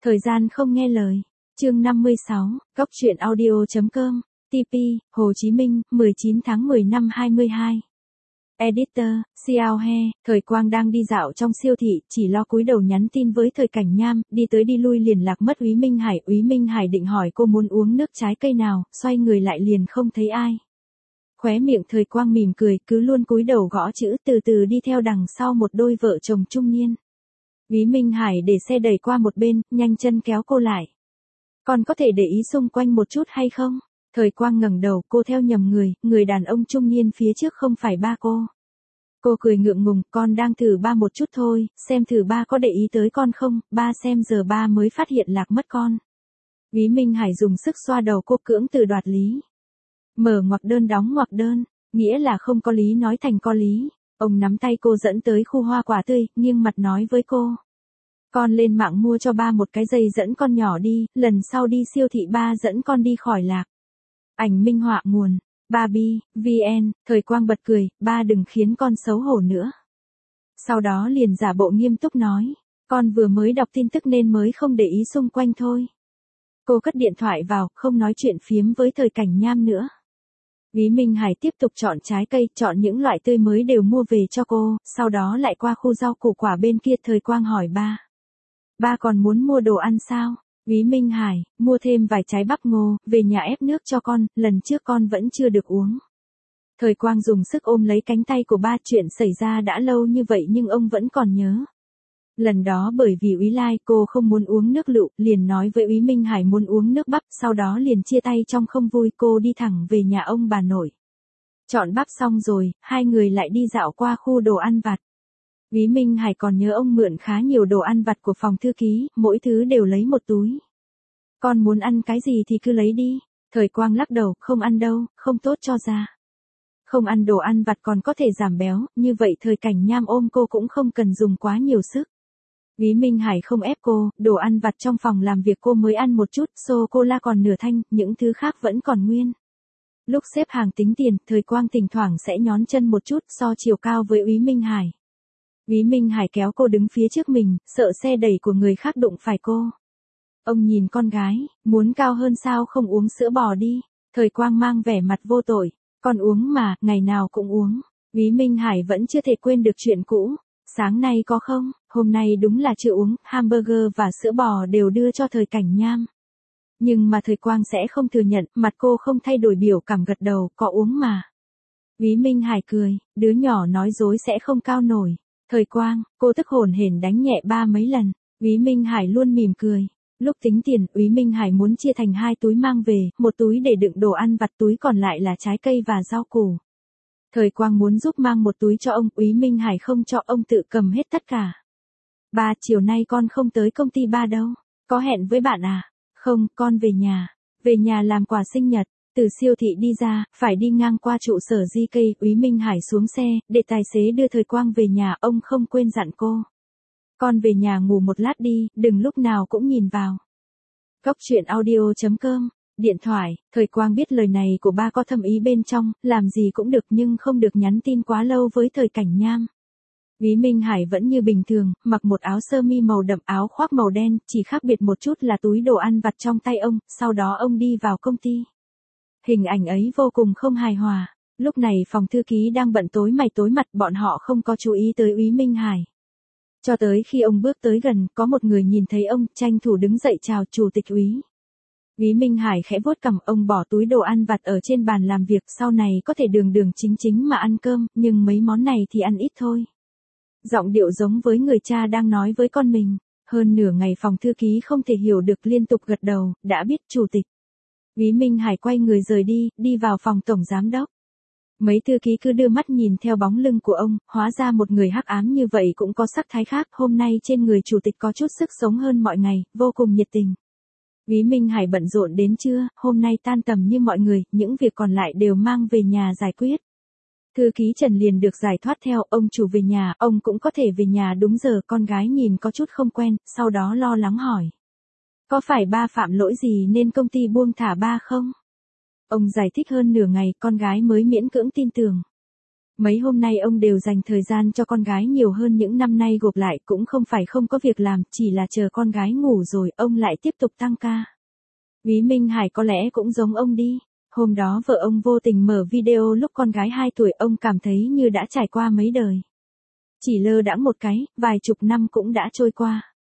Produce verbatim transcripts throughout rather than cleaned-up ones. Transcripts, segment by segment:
Thời gian không nghe lời. Chương năm mươi sáu, Góc truyện audio chấm com, tê pê, Hồ Chí Minh, mười chín tháng mười năm hai mươi hai. Editor, Xiao He, Thời Quang đang đi dạo trong siêu thị, chỉ lo cúi đầu nhắn tin với Thời Cảnh Nham, đi tới đi lui liền lạc mất Úy Minh Hải. Úy Minh Hải định hỏi cô muốn uống nước trái cây nào, xoay người lại liền không thấy ai. Khóe miệng Thời Quang mỉm cười, cứ luôn cúi đầu gõ chữ, từ từ đi theo đằng sau một đôi vợ chồng trung niên. Úy Minh Hải để xe đẩy qua một bên, nhanh chân kéo cô lại. Con có thể để ý xung quanh một chút hay không? Thời Quang ngẩng đầu, cô theo nhầm người, người đàn ông trung niên phía trước không phải ba cô. Cô cười ngượng ngùng, con đang thử ba một chút thôi, xem thử ba có để ý tới con không, ba xem giờ ba mới phát hiện lạc mất con. Úy Minh Hải dùng sức xoa đầu cô, cưỡng từ đoạt lý. Mở ngoặc đơn đóng ngoặc đơn, nghĩa là không có lý nói thành có lý. Ông nắm tay cô dẫn tới khu hoa quả tươi, nghiêng mặt nói với cô. Con lên mạng mua cho ba một cái dây dẫn con nhỏ đi, lần sau đi siêu thị ba dẫn con đi khỏi lạc. Ảnh minh họa nguồn, Barbie, vê en, Thời Quang bật cười, ba đừng khiến con xấu hổ nữa. Sau đó liền giả bộ nghiêm túc nói, con vừa mới đọc tin tức nên mới không để ý xung quanh thôi. Cô cất điện thoại vào, không nói chuyện phiếm với Thời Cảnh Nham nữa. Úy Minh Hải tiếp tục chọn trái cây, chọn những loại tươi mới đều mua về cho cô, sau đó lại qua khu rau củ quả bên kia. Thời Quang hỏi ba. Ba còn muốn mua đồ ăn sao? Úy Minh Hải, mua thêm vài trái bắp ngô, về nhà ép nước cho con, lần trước con vẫn chưa được uống. Thời Quang dùng sức ôm lấy cánh tay của ba, chuyện xảy ra đã lâu như vậy nhưng ông vẫn còn nhớ. Lần đó bởi vì Úy Lai cô không muốn uống nước lựu, liền nói với Úy Minh Hải muốn uống nước bắp, sau đó liền chia tay trong không vui. Cô đi thẳng về nhà ông bà nội. Chọn bắp xong rồi, hai người lại đi dạo qua khu đồ ăn vặt. Úy Minh Hải còn nhớ ông mượn khá nhiều đồ ăn vặt của phòng thư ký, mỗi thứ đều lấy một túi. Con muốn ăn cái gì thì cứ lấy đi. Thời Quang lắc đầu, không ăn đâu, không tốt cho da. Không ăn đồ ăn vặt còn có thể giảm béo, như vậy Thời Cảnh Nham ôm cô cũng không cần dùng quá nhiều sức. Úy Minh Hải không ép cô, đồ ăn vặt trong phòng làm việc cô mới ăn một chút, sô-cô-la còn nửa thanh, những thứ khác vẫn còn nguyên. Lúc xếp hàng tính tiền, Thời Quang thỉnh thoảng sẽ nhón chân một chút so chiều cao với Úy Minh Hải. Úy Minh Hải kéo cô đứng phía trước mình, sợ xe đẩy của người khác đụng phải cô. Ông nhìn con gái, muốn cao hơn sao không uống sữa bò đi. Thời Quang mang vẻ mặt vô tội, con uống mà, ngày nào cũng uống. Úy Minh Hải vẫn chưa thể quên được chuyện cũ. Sáng nay có không, hôm nay đúng là chưa uống, hamburger và sữa bò đều đưa cho Thời Cảnh Nham. Nhưng mà Thời Quang sẽ không thừa nhận, mặt cô không thay đổi, biểu cảm gật đầu, có uống mà. Úy Minh Hải cười, đứa nhỏ nói dối sẽ không cao nổi. Thời Quang, cô tức hổn hển đánh nhẹ ba mấy lần. Úy Minh Hải luôn mỉm cười. Lúc tính tiền, Úy Minh Hải muốn chia thành hai túi mang về, một túi để đựng đồ ăn vặt, túi còn lại là trái cây và rau củ. Thời Quang muốn giúp mang một túi cho ông, Úy Minh Hải không cho, ông tự cầm hết tất cả. Ba, chiều nay con không tới công ty ba đâu. Có hẹn với bạn à? Không, con về nhà. Về nhà làm quà sinh nhật. Từ siêu thị đi ra, phải đi ngang qua trụ sở gi ca, Úy Minh Hải xuống xe, để tài xế đưa Thời Quang về nhà, ông không quên dặn cô. Con về nhà ngủ một lát đi, đừng lúc nào cũng nhìn vào. Góc truyện audio chấm com, điện thoại. Thời Quang biết lời này của ba có thâm ý bên trong, làm gì cũng được nhưng không được nhắn tin quá lâu với Thời Cảnh Nham. Úy Minh Hải vẫn như bình thường, mặc một áo sơ mi màu đậm, áo khoác màu đen, chỉ khác biệt một chút là túi đồ ăn vặt trong tay ông, sau đó ông đi vào công ty. Hình ảnh ấy vô cùng không hài hòa. Lúc này phòng thư ký đang bận tối mày tối mặt, bọn họ không có chú ý tới Úy Minh Hải. Cho tới khi ông bước tới gần, có một người nhìn thấy ông, tranh thủ đứng dậy chào chủ tịch Úy. Úy Minh Hải khẽ vuốt cằm, ông bỏ túi đồ ăn vặt ở trên bàn làm việc, sau này có thể đường đường chính chính mà ăn cơm, nhưng mấy món này thì ăn ít thôi. Giọng điệu giống với người cha đang nói với con mình. Hơn nửa ngày phòng thư ký không thể hiểu được, liên tục gật đầu, đã biết chủ tịch. Úy Minh Hải quay người rời đi, đi vào phòng tổng giám đốc. Mấy thư ký cứ đưa mắt nhìn theo bóng lưng của ông, hóa ra một người hắc ám như vậy cũng có sắc thái khác, hôm nay trên người chủ tịch có chút sức sống hơn mọi ngày, vô cùng nhiệt tình. Úy Minh Hải bận rộn đến trưa, hôm nay tan tầm như mọi người, những việc còn lại đều mang về nhà giải quyết. Thư ký Trần liền được giải thoát theo, ông chủ về nhà, ông cũng có thể về nhà đúng giờ, con gái nhìn có chút không quen, sau đó lo lắng hỏi. Có phải ba phạm lỗi gì nên công ty buông thả ba không? Ông giải thích hơn nửa ngày, con gái mới miễn cưỡng tin tưởng. Mấy hôm nay ông đều dành thời gian cho con gái nhiều hơn những năm nay gộp lại, cũng không phải không có việc làm, chỉ là chờ con gái ngủ rồi ông lại tiếp tục tăng ca. Úy Minh Hải có lẽ cũng giống ông đi. Hôm đó vợ ông vô tình mở video lúc con gái hai tuổi, ông cảm thấy như đã trải qua mấy đời. Chỉ lơ đãng một cái, vài chục năm cũng đã trôi qua.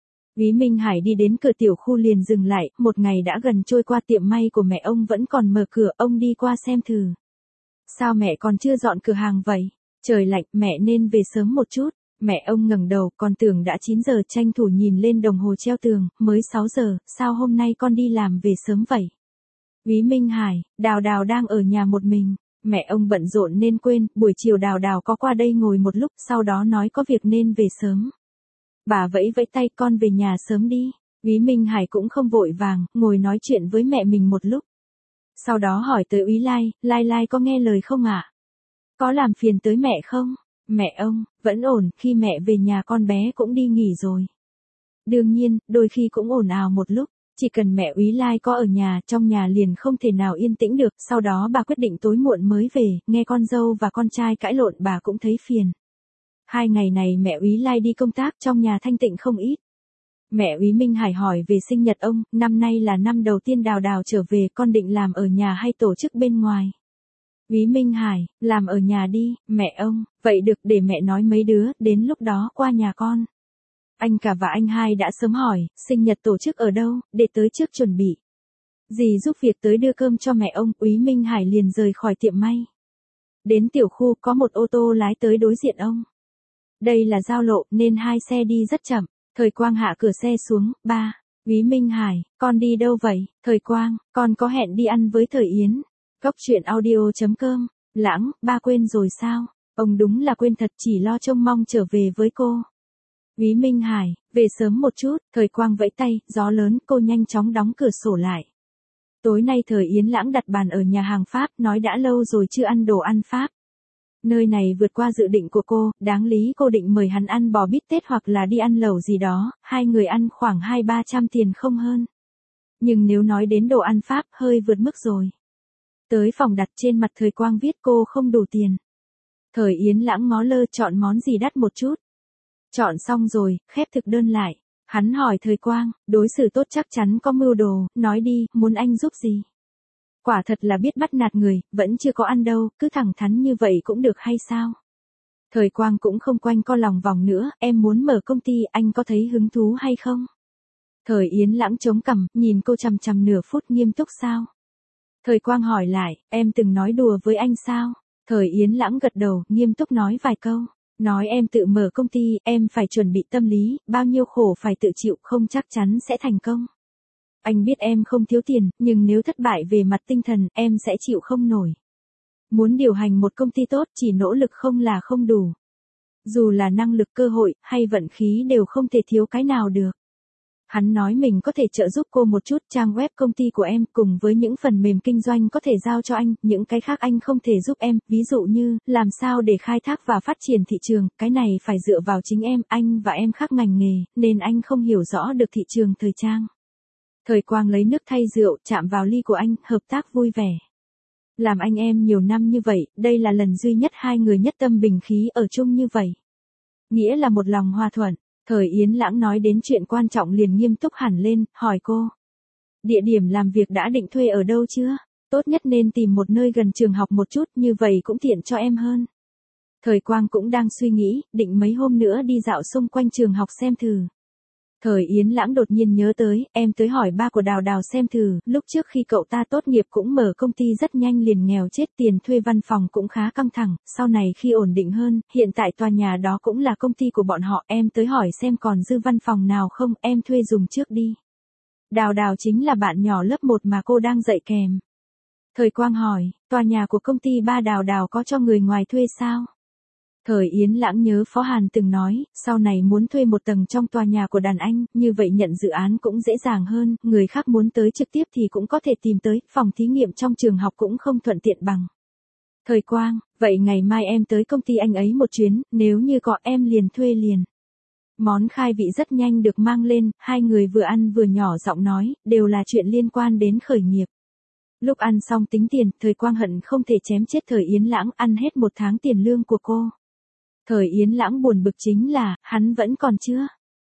Úy Minh Hải đi đến cửa tiểu khu liền dừng lại, một ngày đã gần trôi qua, tiệm may của mẹ ông vẫn còn mở cửa, ông đi qua xem thử. Sao mẹ còn chưa dọn cửa hàng vậy? Trời lạnh, mẹ nên về sớm một chút. Mẹ ông ngẩng đầu, còn tưởng đã chín giờ, tranh thủ nhìn lên đồng hồ treo tường, mới sáu giờ, sao hôm nay con đi làm về sớm vậy? Úy Minh Hải, Đào Đào đang ở nhà một mình. Mẹ ông bận rộn nên quên, buổi chiều Đào Đào có qua đây ngồi một lúc, sau đó nói có việc nên về sớm. Bà vẫy vẫy tay, con về nhà sớm đi. Úy Minh Hải cũng không vội vàng, ngồi nói chuyện với mẹ mình một lúc. Sau đó hỏi tới Úy Lai, Lai Lai có nghe lời không ạ? À? Có làm phiền tới mẹ không? Mẹ ông, vẫn ổn, khi mẹ về nhà con bé cũng đi nghỉ rồi. Đương nhiên, đôi khi cũng ồn ào một lúc, chỉ cần mẹ Úy Lai có ở nhà, trong nhà liền không thể nào yên tĩnh được, sau đó bà quyết định tối muộn mới về, nghe con dâu và con trai cãi lộn bà cũng thấy phiền. Hai ngày này mẹ Úy Lai đi công tác, trong nhà thanh tịnh không ít. Mẹ Úy Minh Hải hỏi về sinh nhật ông, năm nay là năm đầu tiên Đào Đào trở về, con định làm ở nhà hay tổ chức bên ngoài? Úy Minh Hải, làm ở nhà đi, mẹ ông, vậy được, để mẹ nói mấy đứa, đến lúc đó qua nhà con. Anh cả và anh hai đã sớm hỏi, sinh nhật tổ chức ở đâu, để tới trước chuẩn bị. Dì giúp việc tới đưa cơm cho mẹ ông, Úy Minh Hải liền rời khỏi tiệm may. Đến tiểu khu, có một ô tô lái tới đối diện ông. Đây là giao lộ, nên hai xe đi rất chậm. Thời Quang hạ cửa xe xuống, ba. Úy Minh Hải, con đi đâu vậy? Thời Quang, con có hẹn đi ăn với Thời Yến. Góc truyện audio chấm com. Lãng, ba quên rồi sao? Ông đúng là quên thật, chỉ lo trông mong trở về với cô. Úy Minh Hải, về sớm một chút. Thời Quang vẫy tay, gió lớn, cô nhanh chóng đóng cửa sổ lại. Tối nay Thời Yến Lãng đặt bàn ở nhà hàng Pháp, nói đã lâu rồi chưa ăn đồ ăn Pháp. Nơi này vượt qua dự định của cô, đáng lý cô định mời hắn ăn bò bít tết hoặc là đi ăn lẩu gì đó, hai người ăn khoảng hai ba trăm tiền không hơn. Nhưng nếu nói đến đồ ăn Pháp, hơi vượt mức rồi. Tới phòng đặt, trên mặt Thời Quang viết cô không đủ tiền. Thời Yến Lãng ngó lơ, chọn món gì đắt một chút. Chọn xong rồi, khép thực đơn lại. Hắn hỏi Thời Quang, đối xử tốt chắc chắn có mưu đồ, nói đi, muốn anh giúp gì? Quả thật là biết bắt nạt người, vẫn chưa có ăn đâu, cứ thẳng thắn như vậy cũng được hay sao? Thời Quang cũng không quanh co lòng vòng nữa, em muốn mở công ty, anh có thấy hứng thú hay không? Thời Yến Lãng chống cằm, nhìn cô chằm chằm nửa phút, nghiêm túc sao? Thời Quang hỏi lại, em từng nói đùa với anh sao? Thời Yến Lãng gật đầu, nghiêm túc nói vài câu. Nói em tự mở công ty, em phải chuẩn bị tâm lý, bao nhiêu khổ phải tự chịu, không chắc chắn sẽ thành công. Anh biết em không thiếu tiền, nhưng nếu thất bại về mặt tinh thần, em sẽ chịu không nổi. Muốn điều hành một công ty tốt, chỉ nỗ lực không là không đủ. Dù là năng lực, cơ hội, hay vận khí đều không thể thiếu cái nào được. Hắn nói mình có thể trợ giúp cô một chút, trang web công ty của em cùng với những phần mềm kinh doanh có thể giao cho anh, những cái khác anh không thể giúp em, ví dụ như, làm sao để khai thác và phát triển thị trường, cái này phải dựa vào chính em, anh và em khác ngành nghề, nên anh không hiểu rõ được thị trường thời trang. Thời Quang lấy nước thay rượu, chạm vào ly của anh, hợp tác vui vẻ. Làm anh em nhiều năm như vậy, đây là lần duy nhất hai người nhất tâm bình khí ở chung như vậy. Nghĩa là một lòng hòa thuận. Thời Yến Lãng nói đến chuyện quan trọng liền nghiêm túc hẳn lên, hỏi cô. Địa điểm làm việc đã định thuê ở đâu chưa? Tốt nhất nên tìm một nơi gần trường học một chút, như vậy cũng tiện cho em hơn. Thời Quang cũng đang suy nghĩ, định mấy hôm nữa đi dạo xung quanh trường học xem thử. Thời Yến Lãng đột nhiên nhớ tới, em tới hỏi ba của Đào Đào xem thử, lúc trước khi cậu ta tốt nghiệp cũng mở công ty rất nhanh liền nghèo chết, tiền thuê văn phòng cũng khá căng thẳng, sau này khi ổn định hơn, hiện tại tòa nhà đó cũng là công ty của bọn họ, em tới hỏi xem còn dư văn phòng nào không, em thuê dùng trước đi. Đào Đào chính là bạn nhỏ lớp một mà cô đang dạy kèm. Thời Quang hỏi, tòa nhà của công ty ba Đào Đào có cho người ngoài thuê sao? Thời Yến Lãng nhớ Phó Hàn từng nói, sau này muốn thuê một tầng trong tòa nhà của đàn anh, như vậy nhận dự án cũng dễ dàng hơn, người khác muốn tới trực tiếp thì cũng có thể tìm tới, phòng thí nghiệm trong trường học cũng không thuận tiện bằng. Thời Quang, vậy ngày mai em tới công ty anh ấy một chuyến, nếu như có em liền thuê liền. Món khai vị rất nhanh được mang lên, hai người vừa ăn vừa nhỏ giọng nói, đều là chuyện liên quan đến khởi nghiệp. Lúc ăn xong tính tiền, Thời Quang hận không thể chém chết Thời Yến Lãng, ăn hết một tháng tiền lương của cô. Thời Yến Lãng buồn bực chính là, hắn vẫn còn chưa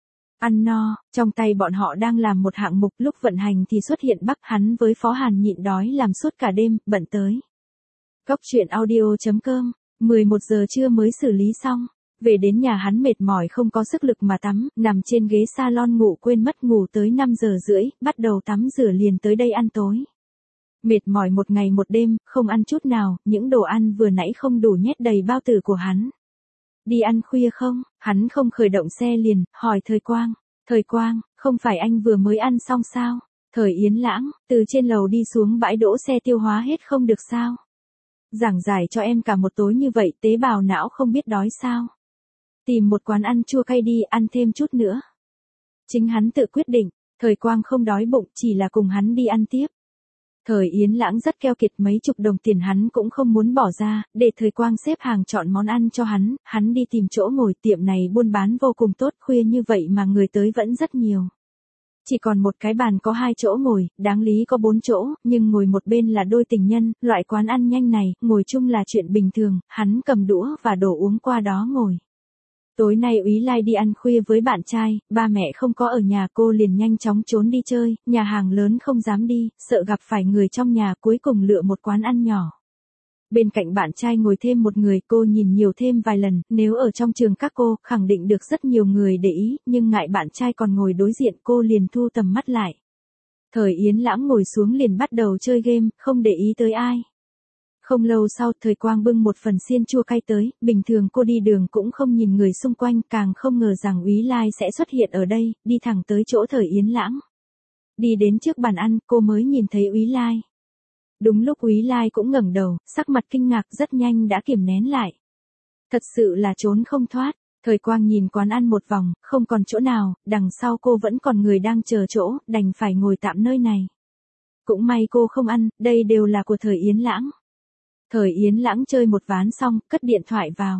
ăn no, trong tay bọn họ đang làm một hạng mục, lúc vận hành thì xuất hiện bắp, hắn với Phó Hàn nhịn đói làm suốt cả đêm, bận tới. Góc truyện audio.com, mười một giờ trưa mới xử lý xong. Về đến nhà hắn mệt mỏi không có sức lực mà tắm, nằm trên ghế salon ngủ quên mất ngủ tới năm giờ rưỡi, bắt đầu tắm rửa liền tới đây ăn tối. Mệt mỏi một ngày một đêm, không ăn chút nào, những đồ ăn vừa nãy không đủ nhét đầy bao tử của hắn. Đi ăn khuya không? Hắn không khởi động xe liền, hỏi Thời Quang. Thời Quang, không phải anh vừa mới ăn xong sao? Thời Yến Lãng, từ trên lầu đi xuống bãi đỗ xe tiêu hóa hết không được sao? Giảng giải cho em cả một tối như vậy, tế bào não không biết đói sao? Tìm một quán ăn chua cay đi, ăn thêm chút nữa. Chính hắn tự quyết định, Thời Quang không đói bụng, chỉ là cùng hắn đi ăn tiếp. Thời Yến Lãng rất keo kiệt, mấy chục đồng tiền hắn cũng không muốn bỏ ra, để Thời Quang xếp hàng chọn món ăn cho hắn, hắn đi tìm chỗ ngồi, tiệm này buôn bán vô cùng tốt, khuya như vậy mà người tới vẫn rất nhiều. Chỉ còn một cái bàn có hai chỗ ngồi, đáng lý có bốn chỗ, nhưng ngồi một bên là đôi tình nhân, loại quán ăn nhanh này, ngồi chung là chuyện bình thường, hắn cầm đũa và đồ uống qua đó ngồi. Tối nay Úy Lai đi ăn khuya với bạn trai, ba mẹ không có ở nhà, cô liền nhanh chóng trốn đi chơi, nhà hàng lớn không dám đi, sợ gặp phải người trong nhà, cuối cùng lựa một quán ăn nhỏ. Bên cạnh bạn trai ngồi thêm một người, cô nhìn nhiều thêm vài lần, nếu ở trong trường các cô, khẳng định được rất nhiều người để ý, nhưng ngại bạn trai còn ngồi đối diện, cô liền thu tầm mắt lại. Thời Yến Lãng ngồi xuống liền bắt đầu chơi game, không để ý tới ai. Không lâu sau, Thời Quang bưng một phần xiên chua cay tới, bình thường cô đi đường cũng không nhìn người xung quanh, càng không ngờ rằng Úy Lai sẽ xuất hiện ở đây, đi thẳng tới chỗ Thời Yến Lãng. Đi đến trước bàn ăn, cô mới nhìn thấy Úy Lai. Đúng lúc Úy Lai cũng ngẩng đầu, sắc mặt kinh ngạc rất nhanh đã kiềm nén lại. Thật sự là trốn không thoát. Thời Quang nhìn quán ăn một vòng, không còn chỗ nào, đằng sau cô vẫn còn người đang chờ chỗ, đành phải ngồi tạm nơi này. Cũng may cô không ăn, đây đều là của Thời Yến Lãng. Thời Yến Lãng chơi một ván xong, cất điện thoại vào.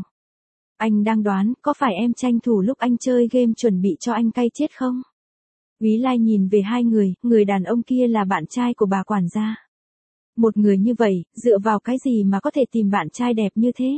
Anh đang đoán, có phải em tranh thủ lúc anh chơi game chuẩn bị cho anh cay chết không? Úy Lai nhìn về hai người, người đàn ông kia là bạn trai của bà quản gia. Một người như vậy, dựa vào cái gì mà có thể tìm bạn trai đẹp như thế?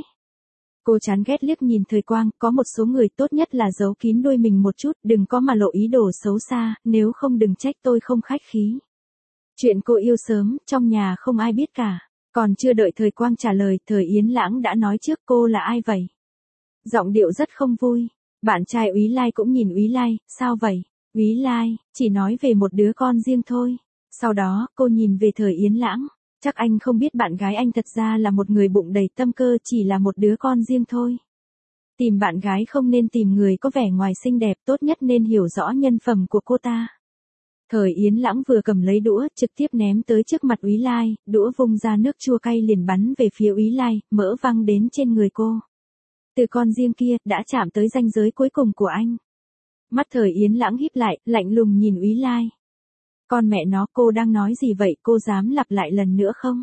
Cô chán ghét liếc nhìn Thời Quang, có một số người tốt nhất là giấu kín đuôi mình một chút, đừng có mà lộ ý đồ xấu xa, nếu không đừng trách tôi không khách khí. Chuyện cô yêu sớm, trong nhà không ai biết cả. Còn chưa đợi Thời Quang trả lời, Thời Yến Lãng đã nói trước, cô là ai vậy? Giọng điệu rất không vui. Bạn trai Úy Lai cũng nhìn Úy Lai, sao vậy? Úy Lai, chỉ nói về một đứa con riêng thôi. Sau đó, cô nhìn về Thời Yến Lãng. Chắc anh không biết bạn gái anh thật ra là một người bụng đầy tâm cơ, chỉ là một đứa con riêng thôi. Tìm bạn gái không nên tìm người có vẻ ngoài xinh đẹp, tốt nhất nên hiểu rõ nhân phẩm của cô ta. Thời Yến Lãng vừa cầm lấy đũa, trực tiếp ném tới trước mặt Úy Lai, đũa vung ra nước chua cay liền bắn về phía Úy Lai, mỡ văng đến trên người cô. Từ con riêng kia, đã chạm tới ranh giới cuối cùng của anh. Mắt Thời Yến Lãng híp lại, lạnh lùng nhìn Úy Lai. Con mẹ nó, cô đang nói gì vậy, cô dám lặp lại lần nữa không?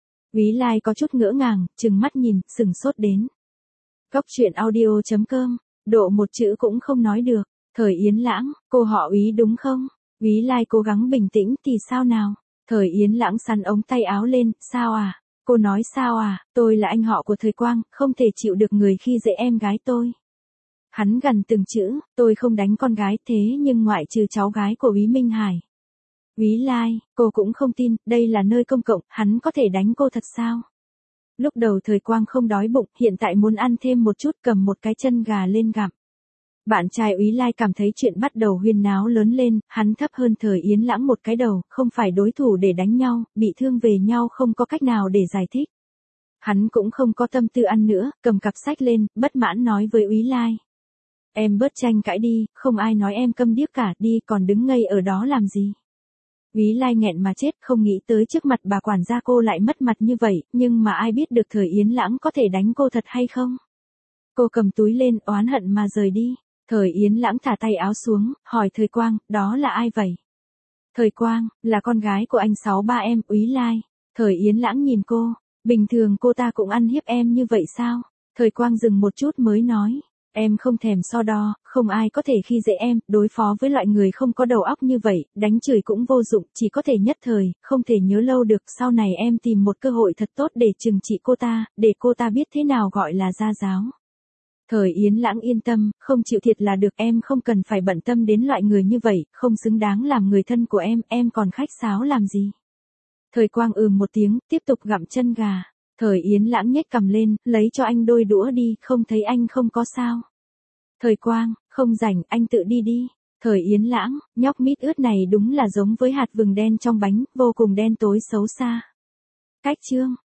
Úy Lai có chút ngỡ ngàng, trừng mắt nhìn, sừng sốt đến. Góc truyện audio.com, độ một chữ cũng không nói được. Thời Yến Lãng, cô họ Úy đúng không? Úy Lai cố gắng bình tĩnh, thì sao nào? Thời Yến Lãng sắn ống tay áo lên, sao à? Cô nói sao à? Tôi là anh họ của Thời Quang, không thể chịu được người khi dễ em gái tôi. Hắn gần từng chữ, tôi không đánh con gái, thế nhưng ngoại trừ cháu gái của Úy Minh Hải. Úy Lai, cô cũng không tin, đây là nơi công cộng, hắn có thể đánh cô thật sao? Lúc đầu Thời Quang không đói bụng, hiện tại muốn ăn thêm một chút, cầm một cái chân gà lên gặm. Bạn trai Úy Lai cảm thấy chuyện bắt đầu huyên náo lớn lên, hắn thấp hơn Thời Yến Lãng một cái đầu, không phải đối thủ để đánh nhau, bị thương về nhau không có cách nào để giải thích. Hắn cũng không có tâm tư ăn nữa, cầm cặp sách lên, bất mãn nói với Úy Lai. Em bớt tranh cãi đi, không ai nói em câm điếc cả, đi còn đứng ngây ở đó làm gì. Úy Lai nghẹn mà chết, không nghĩ tới trước mặt bà quản gia cô lại mất mặt như vậy, nhưng mà ai biết được Thời Yến Lãng có thể đánh cô thật hay không. Cô cầm túi lên, oán hận mà rời đi. Thời Yến Lãng thả tay áo xuống, hỏi Thời Quang, đó là ai vậy? Thời Quang, là con gái của anh sáu ba em, Úy Lai. Thời Yến Lãng nhìn cô, bình thường cô ta cũng ăn hiếp em như vậy sao? Thời Quang dừng một chút mới nói, Em không thèm so đo, không ai có thể khi dễ em, đối phó với loại người không có đầu óc như vậy, đánh chửi cũng vô dụng, chỉ có thể nhất thời, không thể nhớ lâu được, sau này em tìm một cơ hội thật tốt để trừng trị cô ta, để cô ta biết thế nào gọi là gia giáo. Thời Yến Lãng yên tâm, không chịu thiệt là được, em không cần phải bận tâm đến loại người như vậy, không xứng đáng làm người thân của em, em còn khách sáo làm gì. Thời Quang ừm một tiếng, tiếp tục gặm chân gà. Thời Yến Lãng nhếch cằm lên, lấy cho anh đôi đũa đi, không thấy anh không có sao. Thời Quang, không rảnh, anh tự đi đi. Thời Yến Lãng, nhóc mít ướt này đúng là giống với hạt vừng đen trong bánh, vô cùng đen tối xấu xa. Cách chương